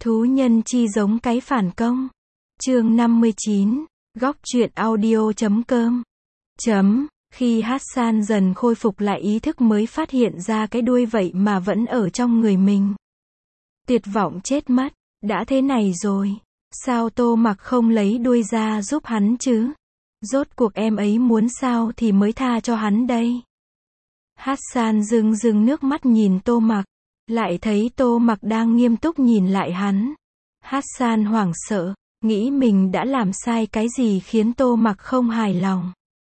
Thú nhân chi giống cái phản công. Chương 59, góc truyện audio.com. Khi Hassan dần khôi phục lại ý thức mới phát hiện ra cái đuôi vậy mà vẫn ở trong người mình. Tuyệt vọng chết mất, đã thế này rồi, sao Tô Mặc không lấy đuôi ra giúp hắn chứ? Rốt cuộc em ấy muốn sao thì mới tha cho hắn đây? Hassan rưng rưng nước mắt nhìn Tô Mặc, lại thấy Tô Mặc đang nghiêm túc nhìn lại hắn. Hassan hoảng sợ, nghĩ mình đã làm sai cái gì khiến Tô Mặc không hài lòng.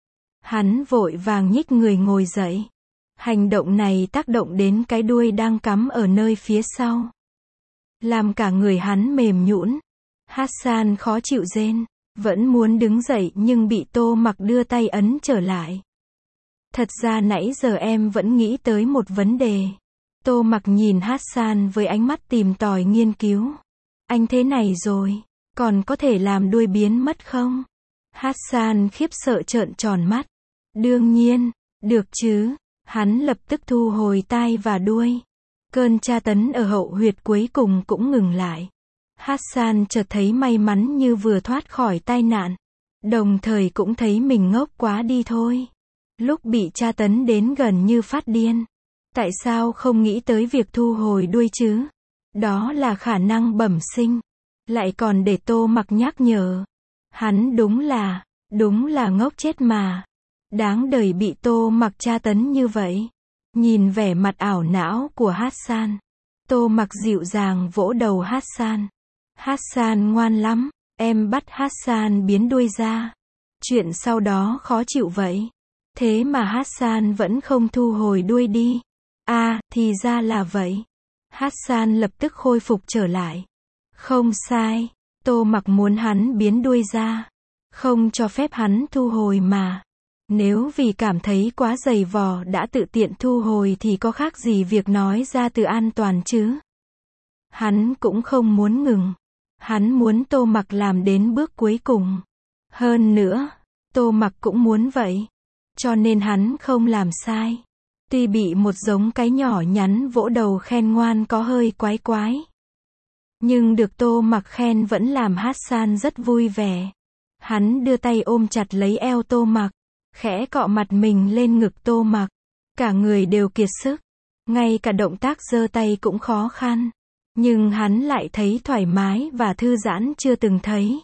Hắn vội vàng nhích người ngồi dậy. Hành động này tác động đến cái đuôi đang cắm ở nơi phía sau, làm cả người hắn mềm nhũn. Hassan khó chịu rên, vẫn muốn đứng dậy nhưng bị Tô Mặc đưa tay ấn trở lại. Thật ra nãy giờ em vẫn nghĩ tới một vấn đề. Tô Mặc nhìn Hassan với ánh mắt tìm tòi nghiên cứu. Anh thế này rồi, còn có thể làm đuôi biến mất không? Hassan khiếp sợ trợn tròn mắt. Đương nhiên, được chứ. Hắn lập tức thu hồi tai và đuôi. Cơn tra tấn ở hậu huyệt cuối cùng cũng ngừng lại. Hassan chợt thấy may mắn như vừa thoát khỏi tai nạn. Đồng thời cũng thấy mình ngốc quá đi thôi. Lúc bị tra tấn đến gần như phát điên. Tại sao không nghĩ tới việc thu hồi đuôi chứ? Đó là khả năng bẩm sinh. Lại còn để Tô Mặc nhắc nhở. Hắn đúng là ngốc chết mà. Đáng đời bị Tô Mặc tra tấn như vậy. Nhìn vẻ mặt ảo não của Hassan, Tô Mặc dịu dàng vỗ đầu Hassan. Hassan ngoan lắm, em bắt Hassan biến đuôi ra. Chuyện sau đó khó chịu vậy. Thế mà Hassan vẫn không thu hồi đuôi đi. À, thì ra là vậy. Hassan lập tức khôi phục trở lại. Không sai, Tô Mặc muốn hắn biến đuôi ra, không cho phép hắn thu hồi mà. Nếu vì cảm thấy quá dày vò đã tự tiện thu hồi thì có khác gì việc nói ra từ an toàn chứ? Hắn cũng không muốn ngừng. Hắn muốn Tô Mặc làm đến bước cuối cùng. Hơn nữa, Tô Mặc cũng muốn vậy. Cho nên hắn không làm sai. Tuy bị một giống cái nhỏ nhắn vỗ đầu khen ngoan có hơi quái quái. Nhưng được Tô Mặc khen vẫn làm Hassan rất vui vẻ. Hắn đưa tay ôm chặt lấy eo Tô Mặc, khẽ cọ mặt mình lên ngực Tô Mặc. Cả người đều kiệt sức. Ngay cả động tác giơ tay cũng khó khăn. Nhưng hắn lại thấy thoải mái và thư giãn chưa từng thấy.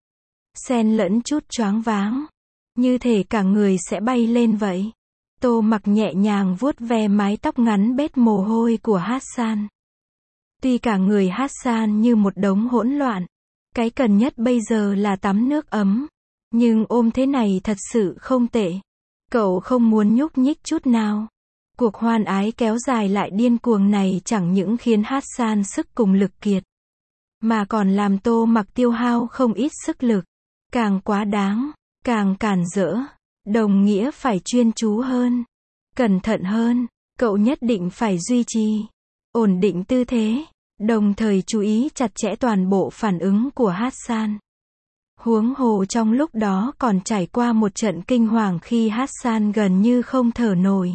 Xen lẫn chút choáng váng. Như thể cả người sẽ bay lên vậy. Tô Mặc nhẹ nhàng vuốt ve mái tóc ngắn bết mồ hôi của Hassan. Tuy cả người Hassan như một đống hỗn loạn. Cái cần nhất bây giờ là tắm nước ấm. Nhưng ôm thế này thật sự không tệ. Cậu không muốn nhúc nhích chút nào. Cuộc hoan ái kéo dài lại điên cuồng này chẳng những khiến Hassan sức cùng lực kiệt, mà còn làm Tô Mặc tiêu hao không ít sức lực. Càng quá đáng, càng cản rỡ. Đồng nghĩa phải chuyên chú hơn, cẩn thận hơn. Cậu nhất định phải duy trì, ổn định tư thế, đồng thời chú ý chặt chẽ toàn bộ phản ứng của Hassan. Huống hồ trong lúc đó còn trải qua một trận kinh hoàng khi Hassan gần như không thở nổi.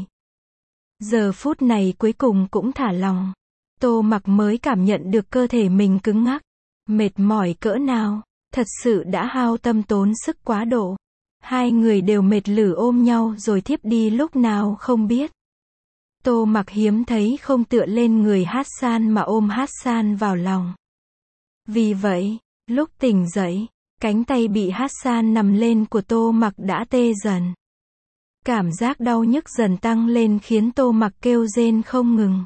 Giờ phút này cuối cùng cũng thả lòng. Tô Mặc mới cảm nhận được cơ thể mình cứng ngắc, mệt mỏi cỡ nào, thật sự đã hao tâm tốn sức quá độ. Hai người đều mệt lử ôm nhau rồi thiếp đi lúc nào không biết. Tô Mặc hiếm thấy không tựa lên người Hassan mà ôm Hassan vào lòng. Vì vậy, lúc tỉnh dậy, cánh tay bị Hassan nằm lên của Tô Mặc đã tê dần. Cảm giác đau nhức dần tăng lên khiến Tô Mặc kêu rên không ngừng.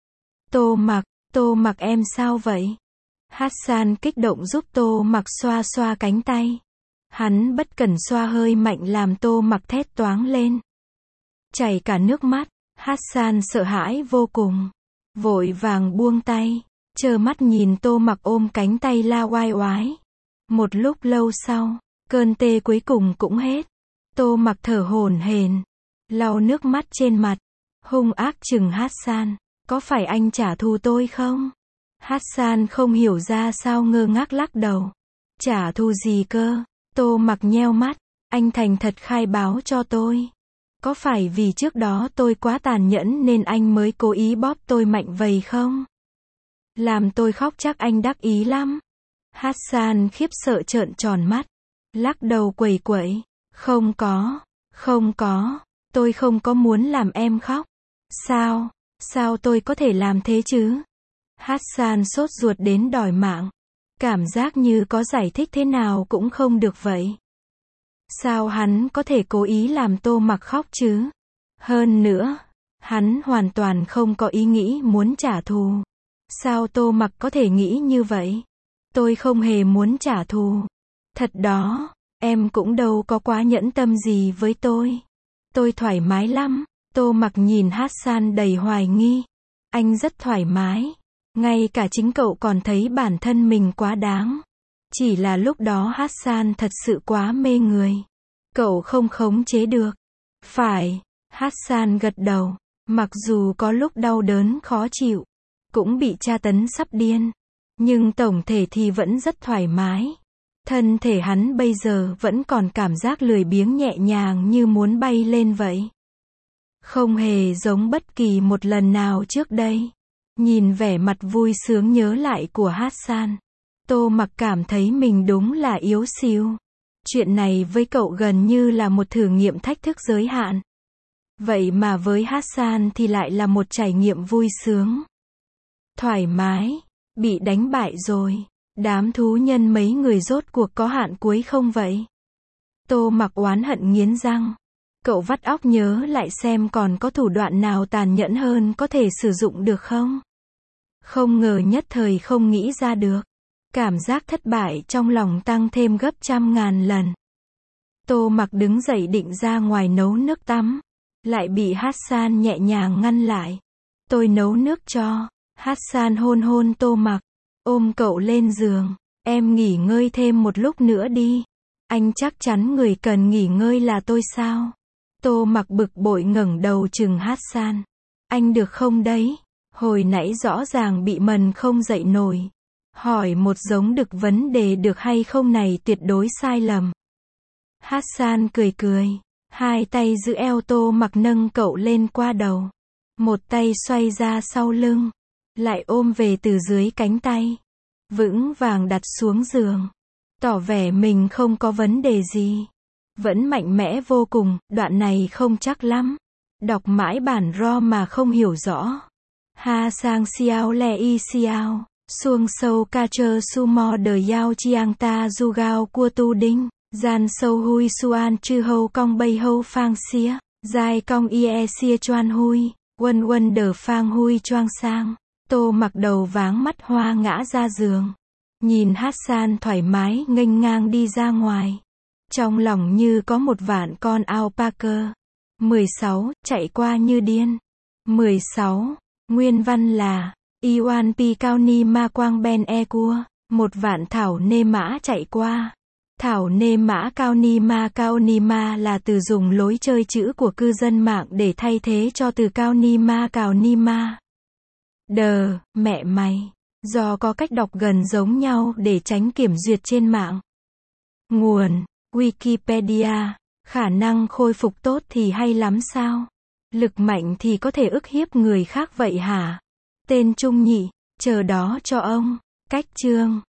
Tô Mặc em sao vậy? Hassan kích động giúp Tô Mặc xoa xoa cánh tay. Hắn bất cẩn xoa hơi mạnh làm Tô Mặc thét toáng lên. Chảy cả nước mắt, Hassan sợ hãi vô cùng. Vội vàng buông tay, trơ mắt nhìn Tô Mặc ôm cánh tay la oai oái. Một lúc lâu sau, cơn tê cuối cùng cũng hết. Tô Mặc thở hổn hển, lau nước mắt trên mặt, hung ác chừng Hassan. Có phải anh trả thù tôi không? Hassan không hiểu ra sao ngơ ngác lắc đầu. Trả thù gì cơ? Tô Mặc nheo mắt, anh thành thật khai báo cho tôi. Có phải vì trước đó tôi quá tàn nhẫn nên anh mới cố ý bóp tôi mạnh vậy không? Làm tôi khóc chắc anh đắc ý lắm. Hassan khiếp sợ trợn tròn mắt. Lắc đầu quẩy quẩy. Không có, tôi không có muốn làm em khóc. Sao tôi có thể làm thế chứ? Hassan sốt ruột đến đòi mạng. Cảm giác như có giải thích thế nào cũng không được vậy. Sao hắn có thể cố ý làm Tô Mặc khóc chứ? Hơn nữa, hắn hoàn toàn không có ý nghĩ muốn trả thù. Sao Tô Mặc có thể nghĩ như vậy? Tôi không hề muốn trả thù. Thật đó, em cũng đâu có quá nhẫn tâm gì với tôi. Tôi thoải mái lắm. Tô Mặc nhìn Hassan đầy hoài nghi. Anh rất thoải mái. Ngay cả chính cậu còn thấy bản thân mình quá đáng. Chỉ là lúc đó Hassan thật sự quá mê người. Cậu không khống chế được. Phải, Hassan gật đầu. Mặc dù có lúc đau đớn khó chịu, cũng bị tra tấn sắp điên, nhưng tổng thể thì vẫn rất thoải mái. Thân thể hắn bây giờ vẫn còn cảm giác lười biếng nhẹ nhàng như muốn bay lên vậy. Không hề giống bất kỳ một lần nào trước đây. Nhìn vẻ mặt vui sướng nhớ lại của Hassan, Tô Mặc cảm thấy mình đúng là yếu xìu. Chuyện này với cậu gần như là một thử nghiệm thách thức giới hạn. Vậy mà với Hassan thì lại là một trải nghiệm vui sướng. Thoải mái, bị đánh bại rồi. Đám thú nhân mấy người rốt cuộc có hạn cuối không vậy? Tô Mặc oán hận nghiến răng. Cậu vắt óc nhớ lại xem còn có thủ đoạn nào tàn nhẫn hơn có thể sử dụng được không? Không ngờ nhất thời không nghĩ ra được. Cảm giác thất bại trong lòng tăng thêm gấp trăm ngàn lần. Tô Mặc đứng dậy định ra ngoài nấu nước tắm. Lại bị Hassan nhẹ nhàng ngăn lại. Tôi nấu nước cho. Hassan hôn hôn Tô Mặc. Ôm cậu lên giường. Em nghỉ ngơi thêm một lúc nữa đi. Anh chắc chắn người cần nghỉ ngơi là tôi sao? Tô Mặc bực bội ngẩng đầu trừng Hassan. Anh được không đấy? Hồi nãy rõ ràng bị mần không dậy nổi. Hỏi một giống đực vấn đề được hay không này tuyệt đối sai lầm. Hassan cười cười. Hai tay giữ eo Tô Mặc nâng cậu lên qua đầu. Một tay xoay ra sau lưng. Lại ôm về từ dưới cánh tay. Vững vàng đặt xuống giường. Tỏ vẻ mình không có vấn đề gì. Vẫn mạnh mẽ vô cùng, đoạn này không chắc lắm. Đọc mãi bản ro mà không hiểu rõ. Ha sang xiao le y xiao. Xuông sâu ca chơ su mo đời yao chiang ta du gao cua tu đinh. Gian sâu hui suan chư hâu cong bay hâu phang xía. Dài cong ie xia choan hui. Quân quân đờ phang hui choang sang. Tô Mặc đầu váng mắt hoa ngã ra giường. Nhìn Hassan thoải mái nghênh ngang đi ra ngoài. Trong lòng như có một vạn con alpaca. 16. Chạy qua như điên. 16. Nguyên văn là Iwan pi cao ni ma quang ben e cua. Một vạn thảo nê mã chạy qua. Thảo nê mã cao ni ma là từ dùng lối chơi chữ của cư dân mạng để thay thế cho từ cao ni ma cào ni ma. Đờ, mẹ mày. Do có cách đọc gần giống nhau để tránh kiểm duyệt trên mạng. Nguồn Wikipedia. Khả năng khôi phục tốt thì hay lắm sao? Lực mạnh thì có thể ức hiếp người khác vậy hả? Tên Trung nhị. Chờ đó cho ông. Cách chương